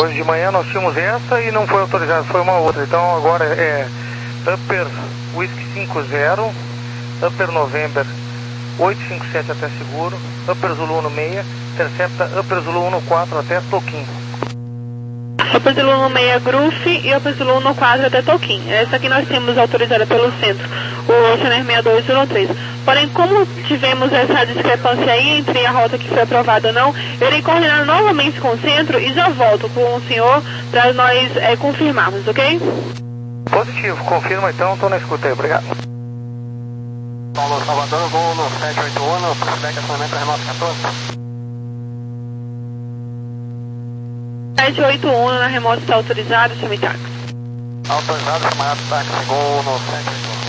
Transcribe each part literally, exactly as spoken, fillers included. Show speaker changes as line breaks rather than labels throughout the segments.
Hoje de manhã nós tínhamos essa e não foi autorizada, foi uma outra. Então agora é Upper Whisky cinco zero, Upper November oito cinco sete até seguro, Upper Zulu um seis, intercepta Upper Zulu um quatro até Toquim.
Upper Zulu um seis Groove e Upper Zulu um quatro até Toquim. Essa aqui nós temos autorizada pelo centro, o Oceaner seis dois zero três. Porém, como tivemos essa discrepância aí entre a rota que foi aprovada ou não, eu irei coordenar novamente com o centro e já volto com o senhor para nós é, confirmarmos, ok?
Positivo, confirma então, estou na escuta aí, obrigado. Paulo Salvador, voo no sete oito um, proximidade de acionamento remoto quatorze.
sete oito um na remota está autorizado, chame táxi.
Autorizado, chamado táxi, voo no sete oito um.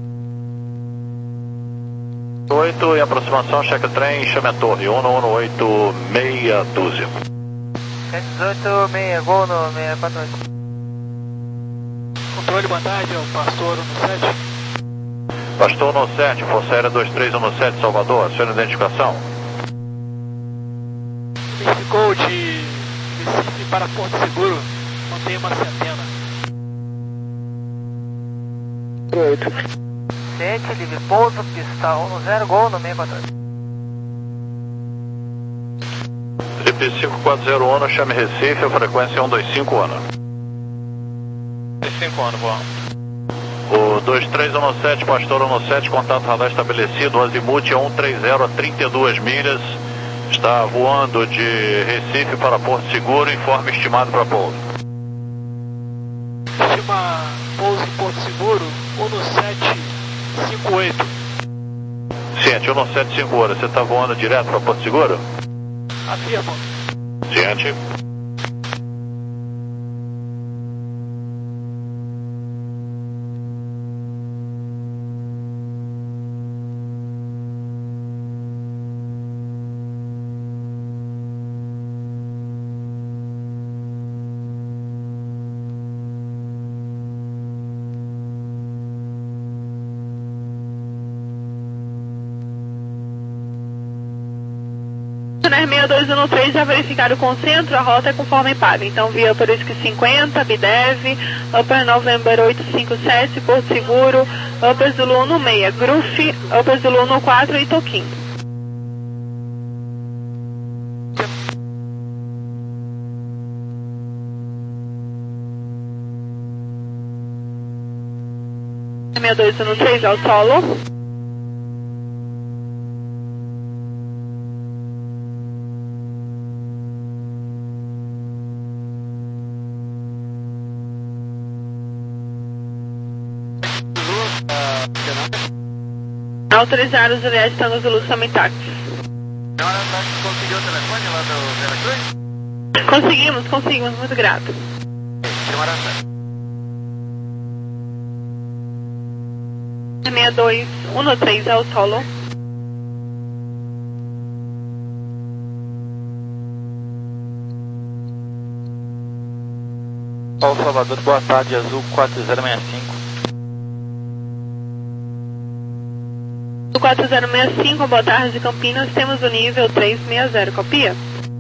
oito em aproximação, cheque trem, chame a torre, um um oito, meia dúzia.
sete dezoito, seis, voo no seis quatro oito.
Controle, boa tarde, é o Pastor um sete.
Pastor um sete, Força Aérea dois três um sete, Salvador, sua identificação.
Identificou de Recife para Porto Seguro, mantenha uma centena.
oito. sete, livre pouso, pista um zero, gol no seis quatro oito.
Trip cinco quatro zero um, chame Recife, a frequência um dois cinco um.
dois cinco um, boa.
O dois três um sete, Pastor um sete, contato radar estabelecido, azimuth um três zero a trinta e duas milhas, está voando de Recife para Porto Seguro, informe estimado para pouso.
Estima pouso em Porto Seguro, um sete cinco oito.
Ciente, um sete cinco oito, você está voando direto para Porto Seguro?
Afirma.
Ciente.
seis dois um três já verificaram com o centro, a rota é conforme paga. Então, via Upper Whisky cinquenta, B D E V, Upper November oito cinco sete, Porto Seguro, Upper Zulu um seis, Groove, Upper Zulu um quatro e Toquim. seis dois um três ao solo. Autorizaram os Juliette Tango Zulu Summit Taxi.
Conseguiu o telefone lá do Veracruz?
Conseguimos, conseguimos, muito grato. seis dois um três é o solo.
Paulo Salvador, boa tarde, Azul quatro zero seis cinco.
Do quatro zero seis cinco, boa tarde, Campinas, temos o nível três seis zero, copia?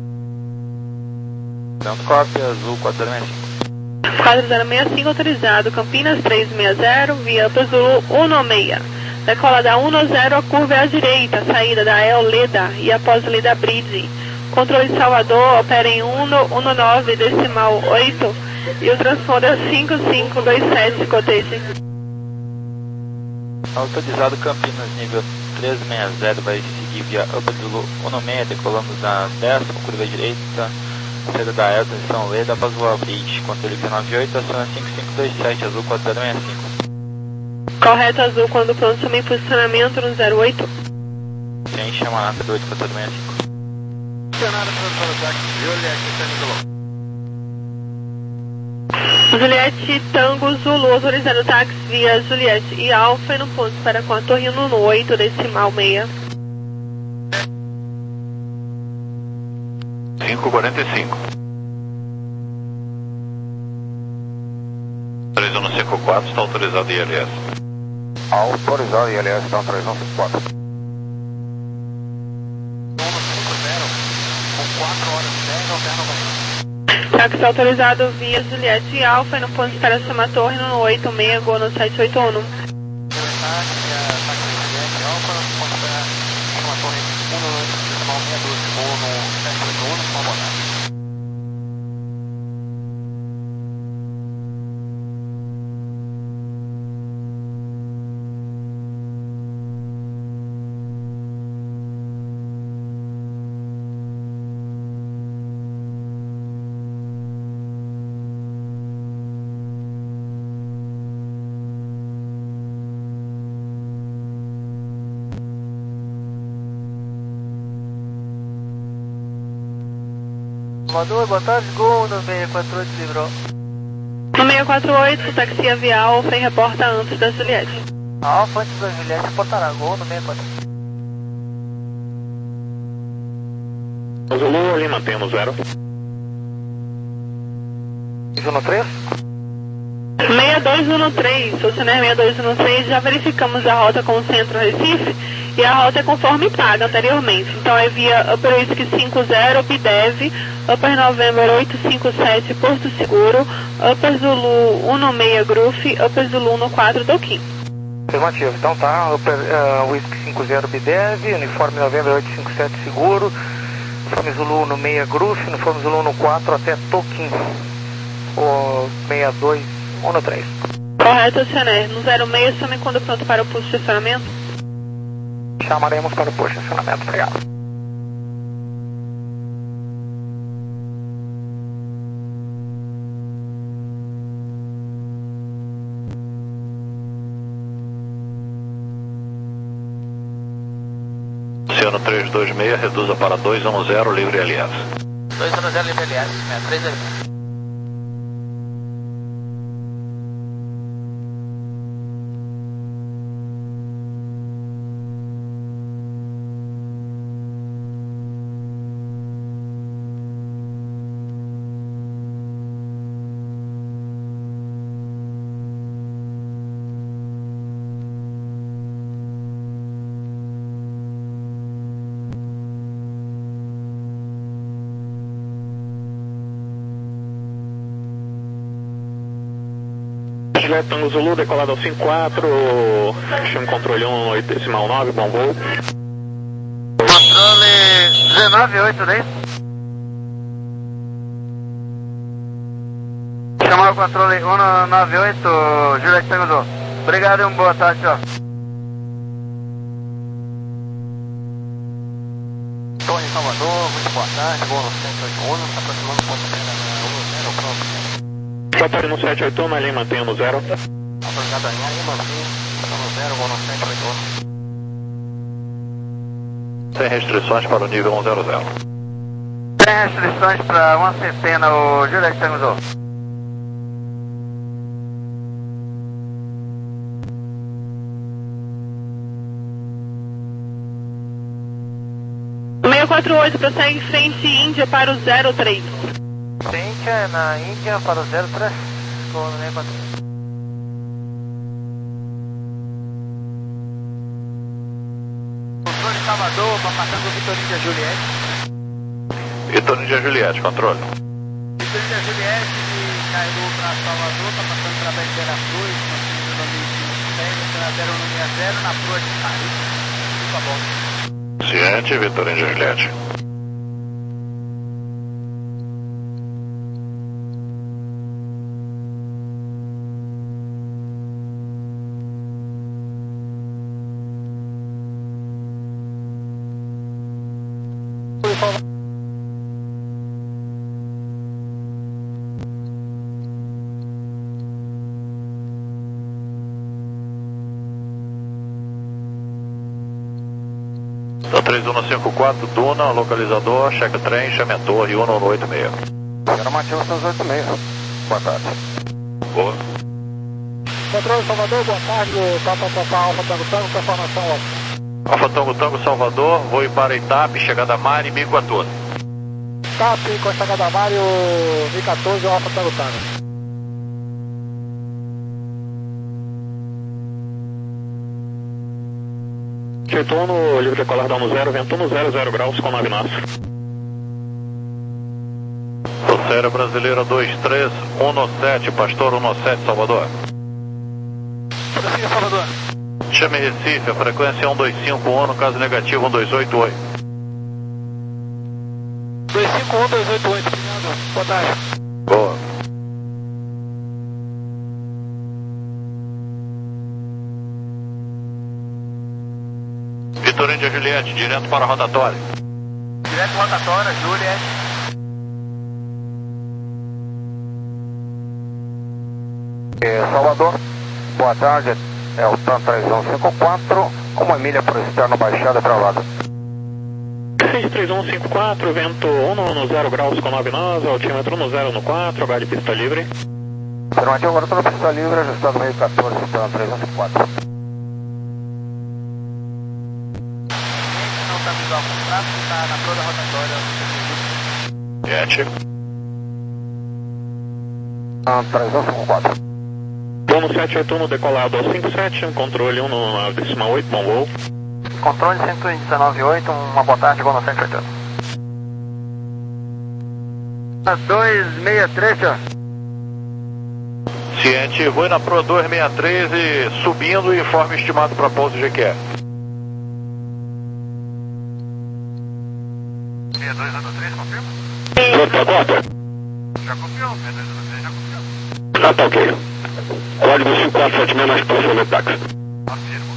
Dando cópia, Azul quatro zero seis cinco.
quatro zero seis cinco autorizado, Campinas três seis zero, via Upper Zulu um seis. Decola da um zero, a curva é à direita, saída da El Leda e após Leda Bridge. Controle de Salvador, opera em um nove decimal oito e o transponder cinco cinco dois sete, coteja.
Autorizado Campinas, nível três seis zero, vai seguir via Upper Zulu um seis, decolamos da dez, com curva direita, saída da Elton, São Leda, após o Bridge, controle dezenove oito, aciona cinco cinco dois sete, Azul quatro zero seis cinco.
Correto, Azul, quando pronto, também posicionamento no zero oito.
Sem chamar nada do oito quatro zero seis cinco.
Funcionário para o táxi, Juliette Tango Zulu.
Juliette Tango Zulu, autorizado táxi via Juliette e Alfa e no ponto para com a torre no oito, decimal seis.
cinco quarenta e cinco. três um cinco quatro está autorizado I L S.
Autorizado I L S, então três um cinco quatro.
Táxi autorizado via Juliette Alfa, no ponto de esperação na torre no oito seis, Gol no sete oito um.
Salvador, boa tarde, Gol no seis quatro oito, livrou.
No seis quatro oito, táxi via Alfa e reporta antes da Juliette.
Alfa antes da Juliette, reportará Gol no seis quatro oito.
Zulu, ali mantendo zero.
Zona três?
seis dois um três, o Ciner seis dois um três, já verificamos a rota com o Centro Recife e a rota é conforme paga anteriormente. Então é via Upper Whisky cinco zero, B D E V, Upper November oito cinco sete, Porto Seguro, Upper Zulu um seis Groove, Upper Zulu um quatro Toquim.
Afirmativo, então tá, Upper uh, Whisky cinco zero, B D E V, Uniforme November oito cinco sete Seguro, Uniforme Zulu um seis Groove, Uniforme Zulu um quatro até Toquim, o seis dois um três.
Correto, Ciner. No zero seis, chame quando pronto para o posto de estacionamento.
Chamaremos para o posto de estacionamento, obrigado.
Oceano três dois seis, reduza para dois um zero, livre L S.
dois um zero, livre L S, sessenta e três L.
Juliette Tango Zulu, decolado ao cinco quatro, chama controle um oito decimal nove, bom voo.
Controle dezenove oito, né? Chamar o controle um nove oito, Juliette Tango Zulu. Obrigado e uma boa tarde, tchau.
Torre Salvador, muito boa tarde, Gol no sete oito um, está aproximando o ponto de um zero, pronto.
Boa tarde no sete oito um, na linha mantenha no zero.
Autorizado a linha, mantém, está no zero, Gol no sete oito um.
Sem restrições para o nível um zero zero.
Sem restrições para uma centena, o Juliette Tango Zulu.
seis quatro oito, prossegue em frente Índia para o zero três.
Índia, na Índia para o zero três, com o seis quatro oito. Controle Salvador, passando o Vitoríndia Juliette.
Vitoríndia Juliette, controle.
Vitoríndia Juliette, caiu para Salvador, está passando para a Bandeira Cruz, no nome de zero um seis zero, na Cruz de Paris. Por favor.
Ciente, Vitoríndia Juliette. três um cinco quatro, Duna, localizador, cheque trem, chame a torre um um oito seis.
Gramativo seis oito seis.
Boa tarde. Boa.
Controle Salvador, boa tarde, Papa Papa Alfa Tango Tango, informação ótima.
Alfa Tango Tango Salvador, voo para Itape, chegada Mari, mil e quatorze.
Itape, com chegada Mário, mil e quatorze, Alfa Tango Tango.
Tietono, livre decolar dano zero, vento no zero, zero graus com nove nós. Série Brasileira dois três um sete, Pastor um sete, Salvador.
Prossiga, Salvador.
Chame Recife, a frequência é um dois cinco um, no caso negativo um dois oito oito.
dois cinco um, dois oito oito, obrigado. Boa tarde.
Boa. Vitor Índia Juliette, direto para a rotatória.
Direto rotatória, Juliette. É, Salvador, boa tarde, é o TAM três um cinco quatro, uma milha por externo baixada para lado.
seis três um cinco quatro, vento um no zero graus com nove nós, altímetro no zero no quatro, H de pista livre.
Afirmativo, agora estou na pista livre, ajustado meio quatorze, TAM três um cinco quatro. Não está visual com tráfego, está na toda rotatória.
Jet.
TAM três um cinco quatro.
Dono sete oito um decolado ao cinco sete, controle um no decimal oito, bom voo.
Controle cento e dezenove oito, uma boa tarde, gol no sete oito um. dois seis três, senhor.
Ciente, voe na Pro dois seis três e subindo, informe estimado para pouso G Q.
seis dois oito três, confirma?
Pronto, corta.
Já confiou, seis dois oito três já confiou.
Ah, tá ok. Código cinco quatro sete seis, mais próximo do táxi.
Afirmo.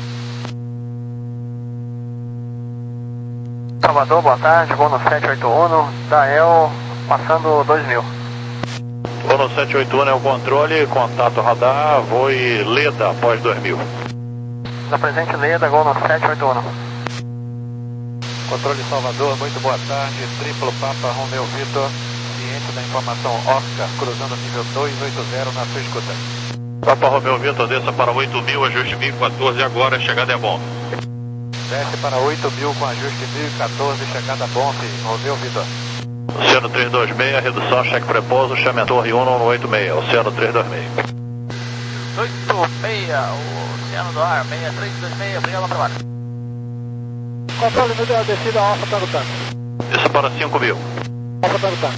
Salvador, boa tarde, gol no sete oito um, Dael, passando dois mil.
Gol no sete oito um é o controle, contato radar, voe Leda após dois mil.
Da presente Leda, gol no sete oito um.
Controle Salvador, muito boa tarde, triplo Papa Romeo Vitor, ciente da informação Oscar, cruzando nível dois oito zero na sua escuta. Papa Romeo Vitor, desça para oito mil, ajuste mil e quatorze agora, chegada é bom. Desce para oito mil com ajuste mil e quatorze, chegada bom, Romeo Vitor. Oceano trezentos e vinte e seis, redução, cheque prepouso, chame a torre um no oito seis, Oceano trezentos e vinte e seis.
oito seis, Oceano do Ar, seis três dois seis, obrigado pela trabalho.
Controle, me deu a descida alfa para o tanque.
Desça para cinco mil.
Alfa para o tanque.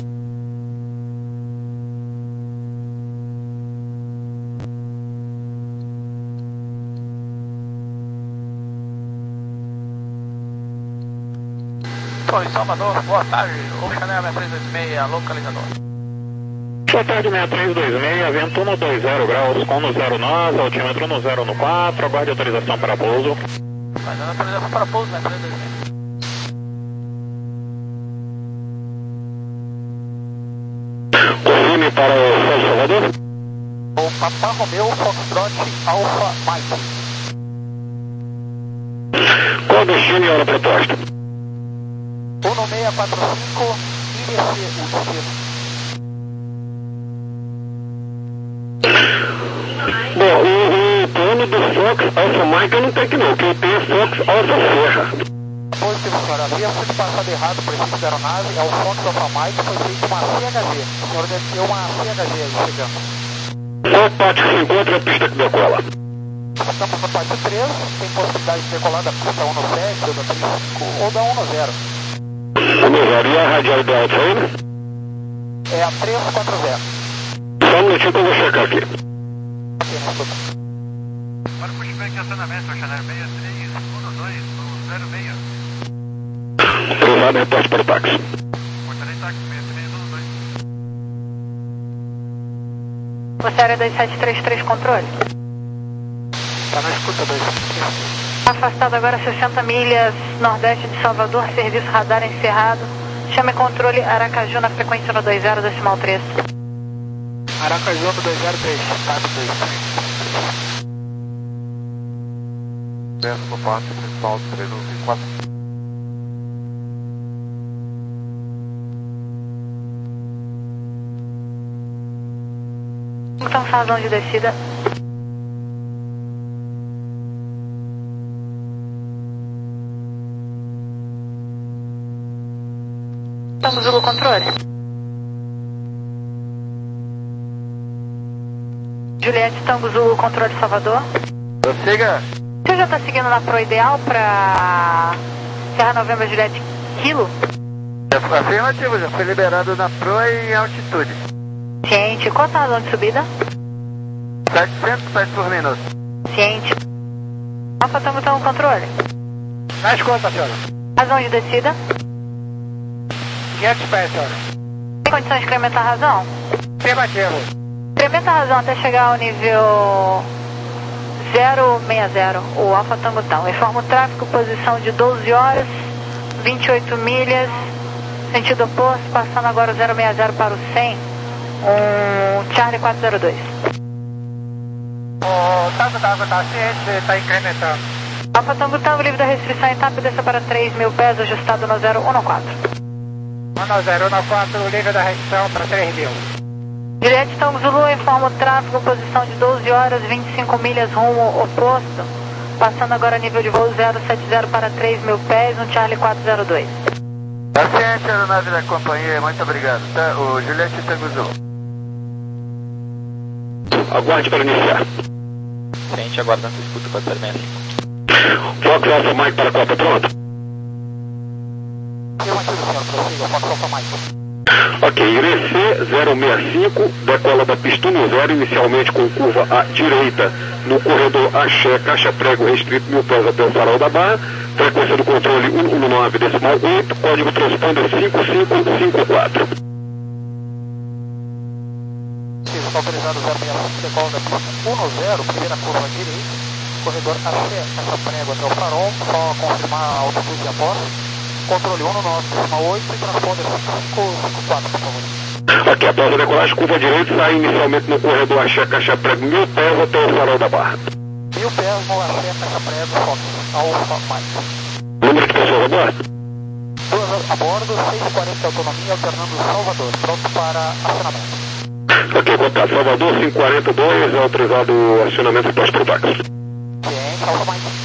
Oi, Salvador, boa tarde, Oceaneer seis três dois seis, localizador.
Boa tarde, seis três dois seis, vento um no dois zero graus, com no zero nós, altímetro no zero no quatro, aguarde autorização para pouso.
Mas a autorização para pouso, seis três dois seis.
Confirme para o São Salvador.
O Papa Romeo Foxtrot Alpha Mike.
Qual destino e hora proposta?
um seis quatro cinco, I B C, o destino.
Bom, o, o plano do Fox Alpha Mike eu não tenho aqui não, quem tem é Fox Alpha Serra.
Positivo, senhor. Havia sido passado errado por registro da aeronave, é o Fox Alpha Mike, foi feito uma C H G. O senhor desceu uma C H G aí chegando.
Qual parte que se encontra a pista que decola?
Estamos no parte três, tem possibilidade de decolar da pista um no sete, ou da trinta e cinco, ou da um no zero.
Vamos ver, e a radial do alto aí?
É a trezentos e quarenta.
Só um minutinho que eu vou checar aqui.
Ok, não escuta. Para o pushback acionamento, Oceaneer seis três um dois, zero seis.
Cruzado, reporte para o táxi.
Portaria táxi seis três um dois.
Você área dois sete três três, controle.
Tá na escuta, dois sete três três.
Afastado agora sessenta milhas, nordeste de Salvador, serviço radar encerrado. Chame controle Aracaju na frequência no dois zero decimal três.
Aracaju no dois zero três, sabe dois. Décimo passo principal três um cinco quatro.
Então fazão de descida. Tango Zulu controle. Juliette, Tango Zulu controle Salvador.
Prossiga.
Você já está seguindo na Pro Ideal para Serra Novembro Juliette Kilo?
Afirmativo, já foi liberado na proa e em altitude.
Ciente, qual a razão de subida?
setecentos pés por minuto.
Ciente. Alfa Tango tá no controle.
Mais conta, senhora.
Razão de descida?
quinhentos pés, senhora.
Tem condições de incrementar a razão?
Afirmativo.
Incrementa a razão até chegar ao nível zero seis zero, o Alfa Tango Town. Informa o tráfego, posição de doze horas, vinte e oito milhas, sentido oposto, passando agora o zero seis zero para o cem, um Charlie quatro zero dois.
O Tango Tango tá ciente, está incrementando.
Alfa Tango Town, livre da restrição em T A P, desça para três mil pés, ajustado no zero um quatro.
um zero um quatro, livre da restrição para três mil.
Juliette Tango Zulu, informa o tráfego, posição de doze horas, vinte e cinco milhas, rumo oposto, passando agora nível de voo zero sete zero para três mil pés, um Charlie quatro zero dois.
Tá ciente, aeronave da companhia, muito obrigado. Tá, o Juliette Tango Zulu.
Aguarde para iniciar.
Ciente, aguardando escuta quatro zero seis cinco.
Fox Alpha Mike para a Copa, pronto.
Afirmativo, senhor, prossiga, Fox Alpha Mike.
Ok, Irecê zero seis cinco, decola da pista um zero, inicialmente com curva à direita, no corredor Axé, caixa prego restrito mil pés até o farol da Barra, frequência do controle cento e dezenove decimal oito, código transponder cinco cinco cinco quatro.
Está autorizado zero seis cinco, decola da pista um zero, primeira curva à direita, corredor Axé, caixa prego até o farol, só confirmar a altitude a bordo. Controle um nove decimal oito e transponder cinco cinco quatro, por favor.
Ok, após a decolagem, curva à direita, sai inicialmente no corredor Axé, caixa prego mil pés até o farol da Barra.
Mil pés no Axé, caixa prego, Fox, Alpha Mike.
Número de pessoas a bordo?
Duas a bordo, seis e quarenta de autonomia, alternando Salvador, pronto para acionamento.
Ok, contato. Salvador cinco quarenta e dois, autorizado o acionamento após por táxi.
Ciente, Alpha Mike.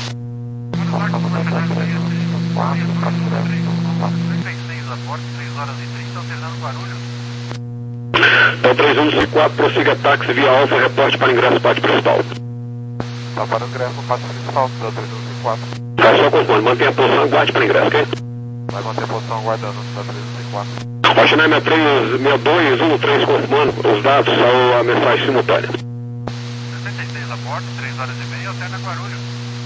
Então três um cinco quatro, prossiga táxi via Alfa, reporte para ingresso pátio principal.
Tá para o ingresso no pátio principal, tá três um cinco quatro.
Tá, só conforme, mantenha a posição, guarde para ingresso, ok?
Vai manter a posição aguardando, tá três um cinco quatro.
Oceanar seis três dois um três, confirmando os dados, saiu a mensagem simultânea.
sessenta e seis a bordo, três horas e meia, alterna Guarulhos.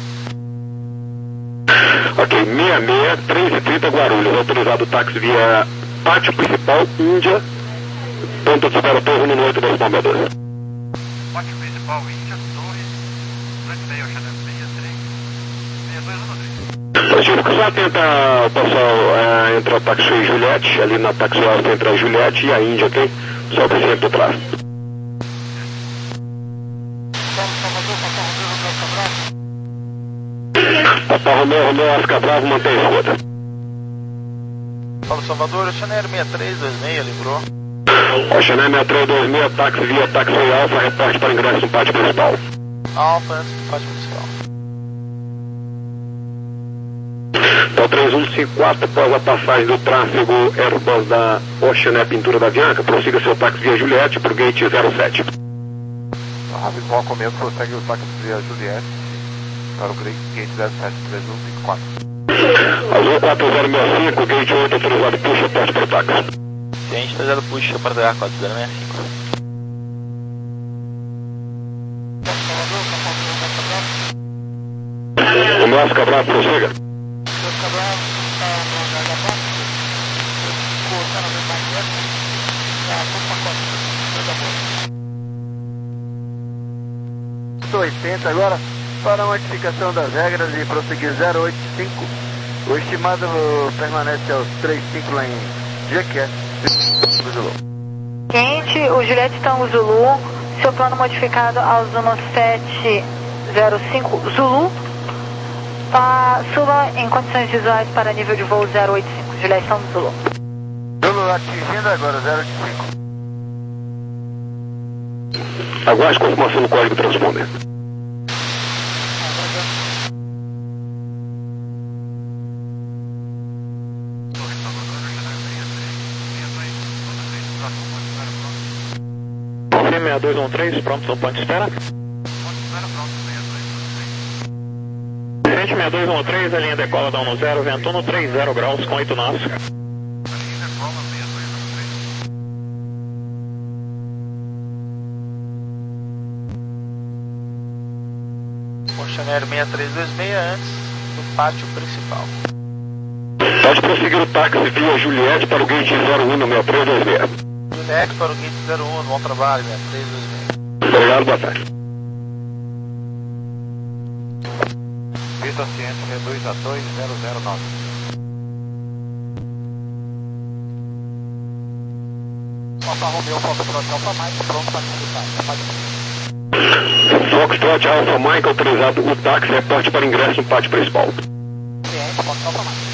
Ok, seis seis, três e trinta Guarulhos, autorizado o táxi via pátio principal, Índia, ponto de espera Torre no oito decimal sessenta e dois.
Pátio principal, Índia, Torre, dois e meio, Oceanar seis três, seis dois um três.
Positivo, só tenta, pessoal, é, entre a táxi Juliette, ali na táxi alta entre a Juliette e a Índia, ok? Só o presidente do tráfego. Papa Romeu, Romeu, Oscar Bravo, mantém a escuta.
Fala Salvador, Oceanar seis três dois seis, livrou.
Oceanar seis três dois seis, táxi via táxi Alfa, reporte para ingresso no pátio principal.
Alfa, pátio principal.
Então três um cinco quatro, após a passagem do tráfego Airbus da Oceanar Pintura da Bianca, prossiga seu táxi via Juliette para o gate zero sete.
Rápido ao começo, prossegue o táxi via Juliette para o gate zero sete três um cinco quatro.
Azul quatro zero seis cinco, gate oito, autorizado, puxa, porte para o táxi.
Ciente, autorizado, puxa para H quatro zero seis cinco.
O meu Oscar Bravo, prossiga. oitenta agora para a modificação das regras e prosseguir zero oito cinco. O estimado permanece aos trinta e cinco lá em Jequié.
Quente, o Juliette Tango Zulu, seu plano modificado aos sete zero cinco Zulu, pa, suba em condições visuais para nível de voo zero oito cinco, Juliette Tango Zulu.
Zulu atingindo agora zero oito cinco.
Aguarde confirmação do código transponder. seis dois um três, pronto, no ponto de espera. seis dois um três, a linha decola da um zero, vento um três zero graus com oito nós.
Oceanair seis três dois seis antes do pátio principal.
Pode prosseguir o táxi via Juliette para o gate zero um no seis três dois seis.
Juliette para o gate zero um, bom trabalho, seis três dois seis.
Obrigado, boa tarde.
Vitor Ciente, V dois A dois zero zero nove.
Alfa Romeo, Foxtrot, Alfa Mike, pronto para consultar.
Foxtrot, Alfa Mike, autorizado o táxi, reporte para ingresso no pátio principal.
Ciente, Fox Alfa Mike.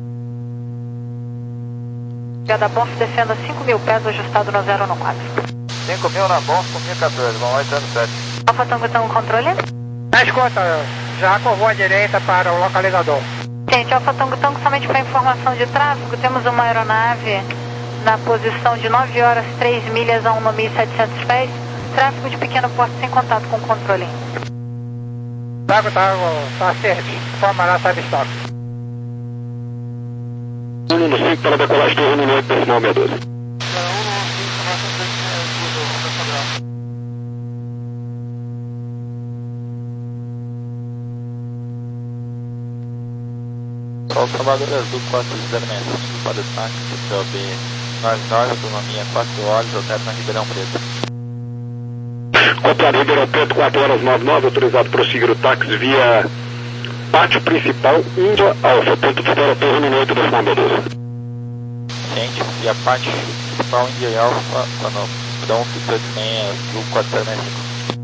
Da Bonf descendo a cinco mil pés, ajustado no zero um quatro.
cinco mil na Bonf, com mil e quatorze, vamos lá, entrando sete.
Alfa Tango Tango, controle?
Na escuta, já curvou à direita para o localizador.
Gente, Alfa Tango Tango, somente para informação de tráfego, temos uma aeronave na posição de nove horas, três milhas a um mil e setecentos pés, tráfego de pequeno porte sem contato com o controle.
Tago, Tago, tá certo, forma lá, sabe estoque.
um no cinco para decolagem do um no oito, decimal seis doze.
Sol Salvador Azul quatro zero seis cinco para o táxi C O B nove nove, autonomia quatro horas, altero na Ribeirão Preto.
Copiado Ribeirão Preto, quatro horas nove nove, autorizado prosseguir o táxi via pátio principal, Índia Alfa, ponto de espera torre no oito, decimal seis doze.
Ciente, via pátio principal, Índia Alfa, quando Dom dois seis Azul quatro zero seis cinco.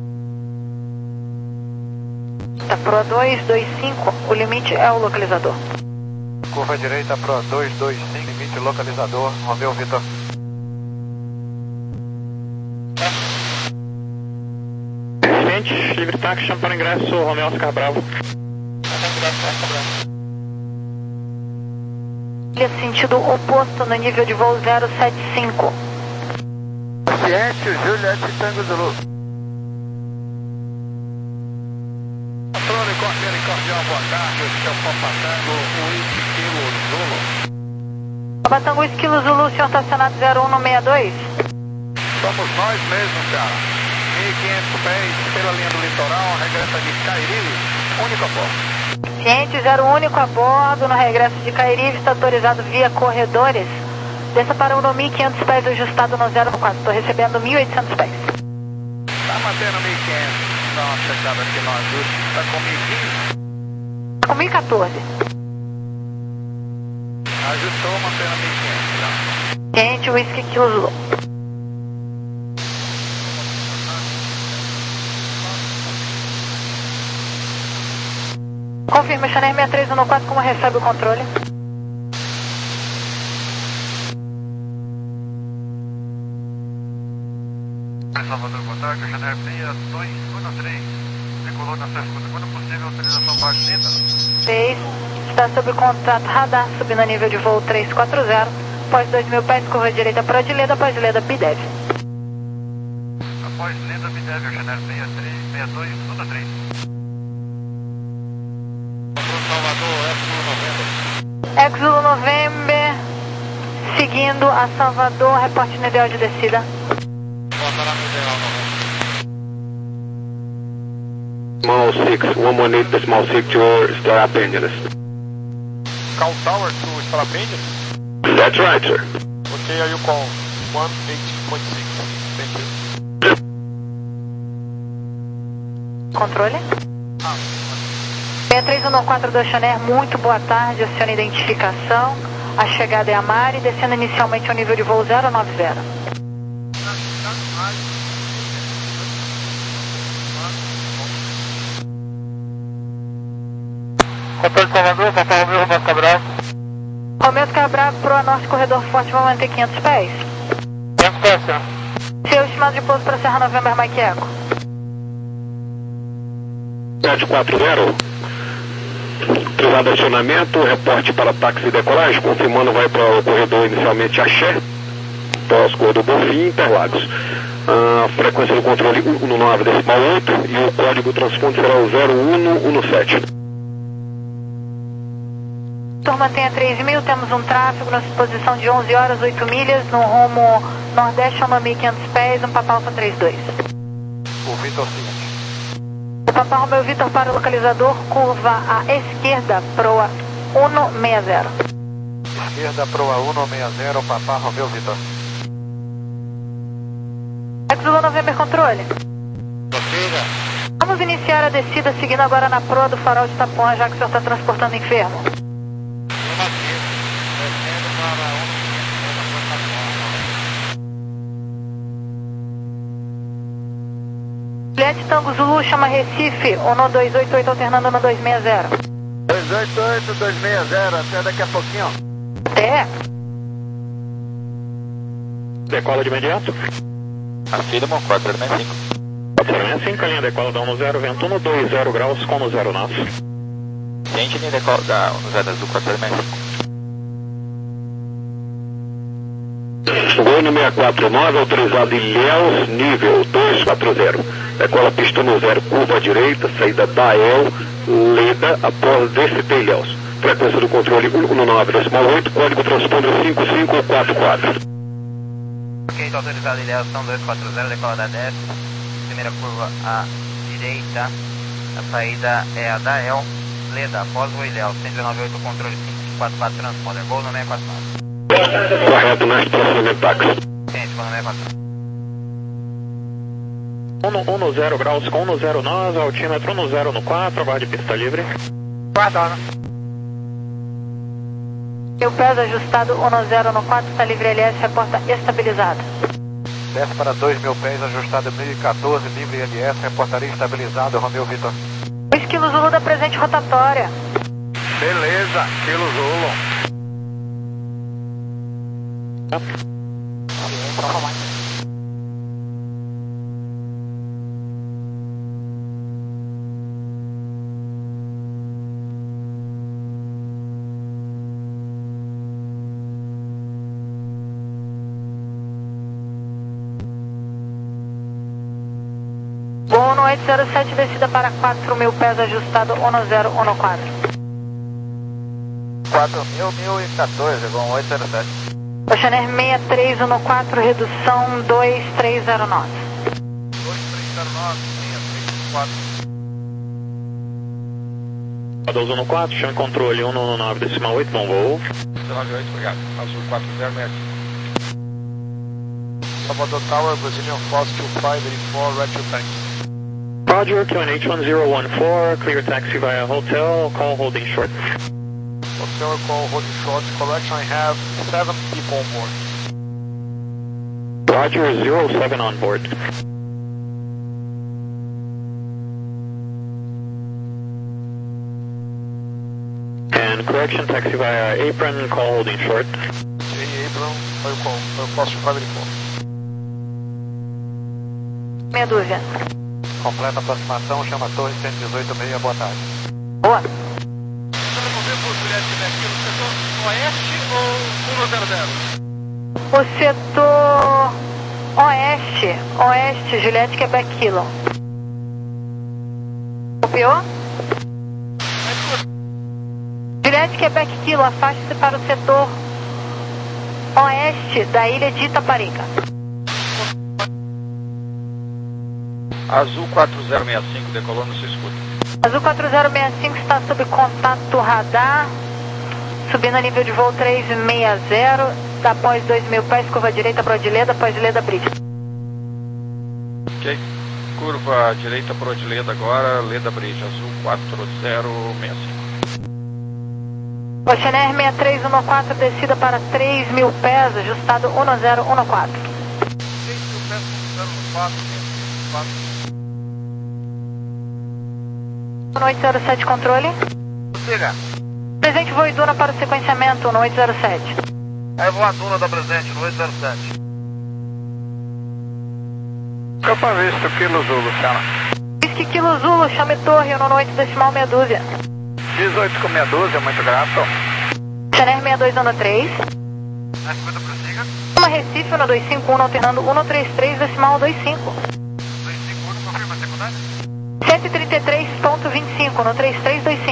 Tá Pro dois dois cinco, o limite é o localizador.
Curva direita Pro dois dois cinco, limite localizador, Romeu Vitor.
Gente, livre táxi, chama para ingresso, Romeu Oscar Bravo.
Sentido oposto no nível de voo zero sete cinco.
Ciente, Juliette Tango Zulu. Controle cordial e cordial, boa tarde, esse é o Papa Tango, o Esquilo Zulu.
Papa Tango Esquilo Zulu, senhor estacionado zero um no seis dois.
Somos nós mesmos, cara. mil e quinhentos pés pela linha do litoral, regressa de Cairibe, único a bordo.
Ciente, zero único a bordo, no regresso de Cairibe, está autorizado via corredores. Desça para o mil e quinhentos pés, ajustado no zero quatro, estou recebendo mil e oitocentos pés.
Tá mantendo mil e quinhentos, dá uma checada aqui no ajuste, tá com mil e quinze?
Com mil e quatorze.
Ajustou, mantendo mil e quinhentos, tá?
Ciente, Whisky Kilo Zulu. Confirma, Chanel seis três um quatro, como recebe o controle?
Salvador, boa tarde, Chanel seis dois um três, decolou na segunda, quando possível, autorização baixa neta.
seis, está sob contato radar, subindo a nível de voo três quatro zero, após dois mil pés, curva direita para Odileda, após Leda, Bidev.
Após Leda, Bidev, Chanel seis dois um três.
Exulo November, seguindo a Salvador, reporte no ideal de descida.
Small six, one one eight, decimal six, your Stella Penguins.
Cal Tower to Stella Penguins?
That's right, sir.
Okay, are you call one eighteen point six? Thank you.
Controle?
Ah.
seis três um quatro do Chanel, muito boa tarde, aciona identificação. A chegada é a Mari, descendo inicialmente ao nível de voo zero nove zero.
Controle Salvador, Papa Romeu, Romeu Cabral.
Romeu Cabral, Proa Norte, corredor forte, vai manter quinhentos pés.
quinhentos pés, senhor.
Seu estimado de pouso para Serra November, Mike Echo.
sete quatro zero. Privado acionamento, reporte para táxi e decolagem, confirmando vai para o corredor inicialmente Axé, pós-corredor Bonfim, Interlagos. A frequência do controle um um nove decimal oito e o código transponde será o zero um um sete.
Turma tenha três mil, temos um tráfego na posição de onze horas, oito milhas, no rumo nordeste a mil e quinhentos pés, um Papa Alfa trinta e dois.
O Vitor Ciente.
Papa Romeo Vitor para o localizador, curva à esquerda, proa cento e sessenta.
Esquerda, proa cento e sessenta, Papa Romeo Vitor.
Zulu November Controle.
Prossiga.
Vamos iniciar a descida seguindo agora na proa do farol de Itapuã, já que o senhor está transportando enfermo. Juliette Tango Zulu, chama Recife, um dois oito oito alternando no dois seis zero.
dois oito oito, dois seis zero, até daqui a pouquinho.
Até.
Decola de imediato.
Afirma, quatro zero seis cinco.
quatro zero seis cinco, a linha decola da um zero, vento um dois zero graus com um zero nós.
Gente, linha decola da um zero azul, quatro zero seis cinco.
Gol no seis quatro nove, autorizado em Ilhéus, nível dois quatro zero. Decola pista no zero, curva à direita, saída da El, Leda, após descer Ilhéus. Frequência do controle um nove oito, código transponder cinco cinco quatro quatro.
Ok, está autorizado em Ilhéus, são dois quatro zero, decola da dez. Primeira curva à direita, a saída é a da El, Leda, após o Ilhéus, cento e dezenove oito, controle cinco cinco quatro quatro, transponder. Gol no seis quatro nove.
Correto, nas próximas táxi.
Gente, gol no seis quatro nove.
um zero graus com um zero nós, altímetro um zero no quatro, aguarde pista livre.
Guarda. Meu peso ajustado um zero no quatro, está livre L S, reporta estabilizado.
Desce para dois mil pés, ajustado mil e quatorze, livre L S, reportaria estabilizado, Romeo Vitor.
dois quilos Zulu da presente rotatória.
Beleza, Kilo Zulu.
Tá.
Gol no oito zero sete, descida para quatro mil pés, ajustado um zero um quatro.
quatro mil, mil e quatorze, gol oito zero sete.
Oceaner seis três um quatro, redução dois três zero nove.
dois três zero nove, seis três quatro.
dois um quatro, chame controle um nove decimal oito, bom voo.
dezenove oito, obrigado. Azul quatro zero seis. Salvador Tower, Brazilian Fox two five eight four, retro taxi.
Roger, Q N H one zero one four, clear taxi via hotel, call holding short.
Hotel call holding short, correction, I have seven people on board.
Roger, zero seven on board. And correction, taxi via apron, call holding short.
J. Abram, foi o call, foi o posto two five eight four.
Meia dúzia.
Completa aproximação, chama Torre cento e dezoito meia, boa tarde.
Boa. O setor oeste, oeste, Juliette, Quebec Kilo. Copiou? Juliette, Quebec Kilo, afaste-se para o setor oeste da ilha de Itaparica.
Azul quatro zero seis cinco, decolando, se escuta.
Azul quatro zero seis cinco está sob contato radar, subindo a nível de voo três seis zero, após dois mil pés, curva direita para de Leda, após Leda Bridge.
Ok, curva direita para de Leda agora, Leda Bridge, azul quatro zero seis cinco.
Oceaner seis três um quatro, descida para três mil pés, ajustado um zero um quatro.
três mil pés, um zero um quatro, quatro.
oito zero sete, controle.
Siga.
Presente voo e Duna para o sequenciamento no oito zero sete.
Aí vou a Duna da presente no oito zero sete.
Campa Vista, Kilo Zulu, chama.
Whisky Kilo Zulu, chame Torre, no oito decimal meia dúzia.
dezoito com meia dúzia, muito grato.
Oceaner seis dois um três.
Na cinquenta prossiga.
Uma Recife, no dois cinco um, alternando um três três decimal dois cinco.
dois cinco um, confirma a secundária.
cento e trinta e três ponto vinte e cinco, no três três dois